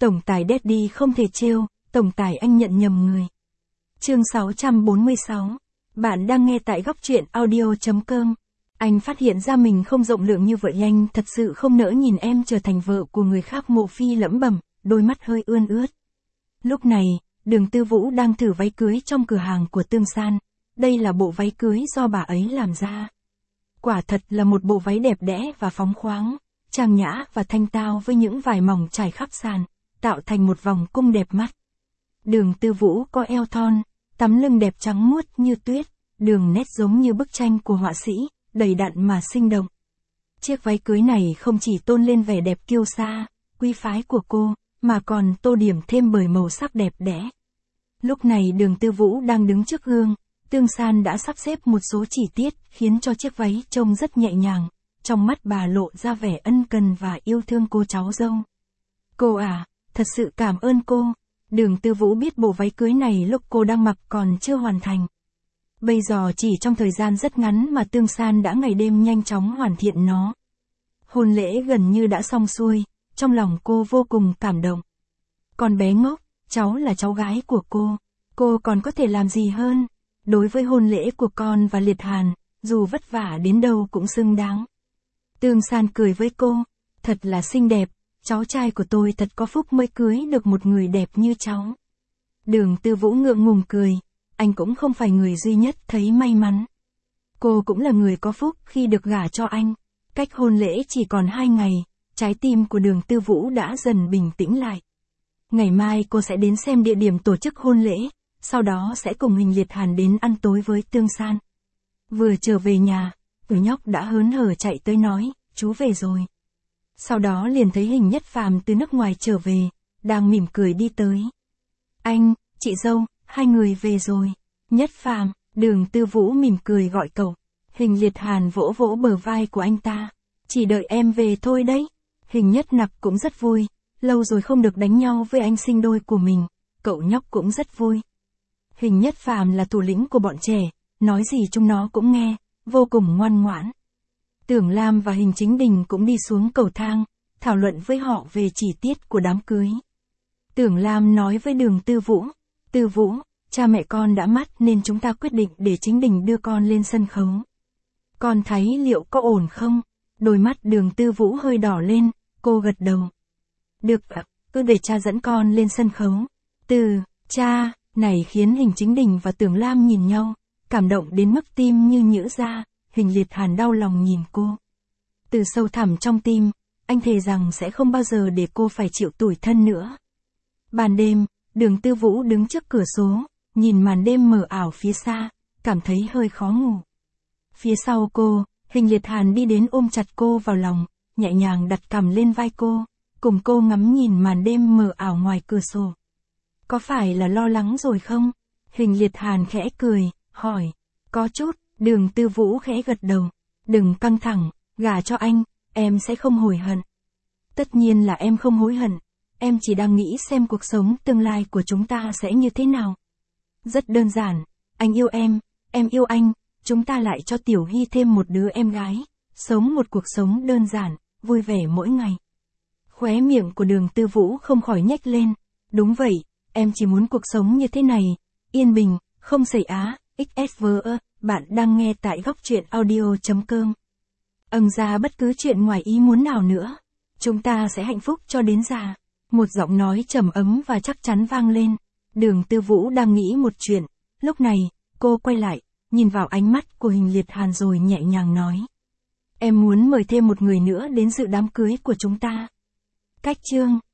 Tổng tài Daddy không thể trêu, tổng tài anh nhận nhầm người. Chương 646. Bạn đang nghe tại góc truyện audio.com. Anh phát hiện ra mình không rộng lượng như vậy, anh thật sự không nỡ nhìn em trở thành vợ của người khác. Mộ Phi lẩm bẩm, đôi mắt hơi ươn ướt. Lúc này, Đường Tư Vũ đang thử váy cưới trong cửa hàng của Tương San. Đây là bộ váy cưới do bà ấy làm ra. Quả thật là một bộ váy đẹp đẽ và phóng khoáng, trang nhã và thanh tao với những vải mỏng trải khắp sàn, tạo thành một vòng cung đẹp mắt. Đường Tư Vũ có eo thon, tấm lưng đẹp trắng muốt như tuyết, đường nét giống như bức tranh của họa sĩ, đầy đặn mà sinh động. Chiếc váy cưới này không chỉ tôn lên vẻ đẹp kiêu sa, quý phái của cô, mà còn tô điểm thêm bởi màu sắc đẹp đẽ. Lúc này Đường Tư Vũ đang đứng trước gương, Tương San đã sắp xếp một số chi tiết khiến cho chiếc váy trông rất nhẹ nhàng, trong mắt bà lộ ra vẻ ân cần và yêu thương cô cháu dâu. Cô à, thật sự cảm ơn cô. Đường Tư Vũ biết bộ váy cưới này lúc cô đang mặc còn chưa hoàn thành. Bây giờ chỉ trong thời gian rất ngắn mà Tương San đã ngày đêm nhanh chóng hoàn thiện nó. Hôn lễ gần như đã xong xuôi, trong lòng cô vô cùng cảm động. Con bé ngốc, cháu là cháu gái của cô còn có thể làm gì hơn? Đối với hôn lễ của con và Liệt Hàn, dù vất vả đến đâu cũng xứng đáng. Tương San cười với cô, thật là xinh đẹp, cháu trai của tôi thật có phúc mới cưới được một người đẹp như cháu. Đường Tư Vũ ngượng ngùng cười, anh cũng không phải người duy nhất thấy may mắn. Cô cũng là người có phúc khi được gả cho anh. Cách hôn lễ chỉ còn 2 ngày, trái tim của Đường Tư Vũ đã dần bình tĩnh lại. Ngày mai cô sẽ đến xem địa điểm tổ chức hôn lễ, sau đó sẽ cùng Hình Liệt Hàn đến ăn tối với Tương San. Vừa trở về nhà, Tử nhóc đã hớn hở chạy tới nói, chú về rồi. Sau đó liền thấy Hình Nhất Phàm từ nước ngoài trở về, đang mỉm cười đi tới. Anh, chị dâu, hai người về rồi. Nhất Phàm, Đường Tư Vũ mỉm cười gọi cậu. Hình Liệt Hàn vỗ vỗ bờ vai của anh ta. Chỉ đợi em về thôi đấy. Hình Nhất Nặc cũng rất vui, lâu rồi không được đánh nhau với anh sinh đôi của mình, cậu nhóc cũng rất vui. Hình Nhất Phàm là thủ lĩnh của bọn trẻ, nói gì chúng nó cũng nghe, vô cùng ngoan ngoãn. Tưởng Lam và Hình Chính Đình cũng đi xuống cầu thang, thảo luận với họ về chi tiết của đám cưới. Tưởng Lam nói với Đường Tư Vũ, cha mẹ con đã mất nên chúng ta quyết định để Chính Đình đưa con lên sân khấu. Con thấy liệu có ổn không? Đôi mắt Đường Tư Vũ hơi đỏ lên, cô gật đầu. Được ạ, cứ để cha dẫn con lên sân khấu. Cha, này khiến Hình Chính Đình và Tưởng Lam nhìn nhau, cảm động đến mức tim như nhỡ ra. Hình Liệt Hàn đau lòng nhìn cô. Từ sâu thẳm trong tim, anh thề rằng sẽ không bao giờ để cô phải chịu tủi thân nữa. Ban đêm, Đường Tư Vũ đứng trước cửa sổ, nhìn màn đêm mờ ảo phía xa, cảm thấy hơi khó ngủ. Phía sau cô, Hình Liệt Hàn đi đến ôm chặt cô vào lòng, nhẹ nhàng đặt cằm lên vai cô, cùng cô ngắm nhìn màn đêm mờ ảo ngoài cửa sổ. Có phải là lo lắng rồi không? Hình Liệt Hàn khẽ cười, hỏi. Có chút. Đường Tư Vũ khẽ gật đầu. Đừng căng thẳng, gả cho anh, em sẽ không hối hận. Tất nhiên là em không hối hận, em chỉ đang nghĩ xem cuộc sống tương lai của chúng ta sẽ như thế nào. Rất đơn giản, anh yêu em yêu anh, chúng ta lại cho Tiểu Hy thêm một đứa em gái, sống một cuộc sống đơn giản, vui vẻ mỗi ngày. Khóe miệng của Đường Tư Vũ không khỏi nhếch lên. Đúng vậy, em chỉ muốn cuộc sống như thế này, yên bình, không xảy á, XSVE. Bạn đang nghe tại góc truyện audio.com. Ra bất cứ chuyện ngoài ý muốn nào nữa, chúng ta sẽ hạnh phúc cho đến già. Một giọng nói trầm ấm và chắc chắn vang lên. Đường Tư Vũ đang nghĩ một chuyện. Lúc này, cô quay lại, nhìn vào ánh mắt của Hình Liệt Hàn rồi nhẹ nhàng nói. Em muốn mời thêm một người nữa đến dự đám cưới của chúng ta. Cách chương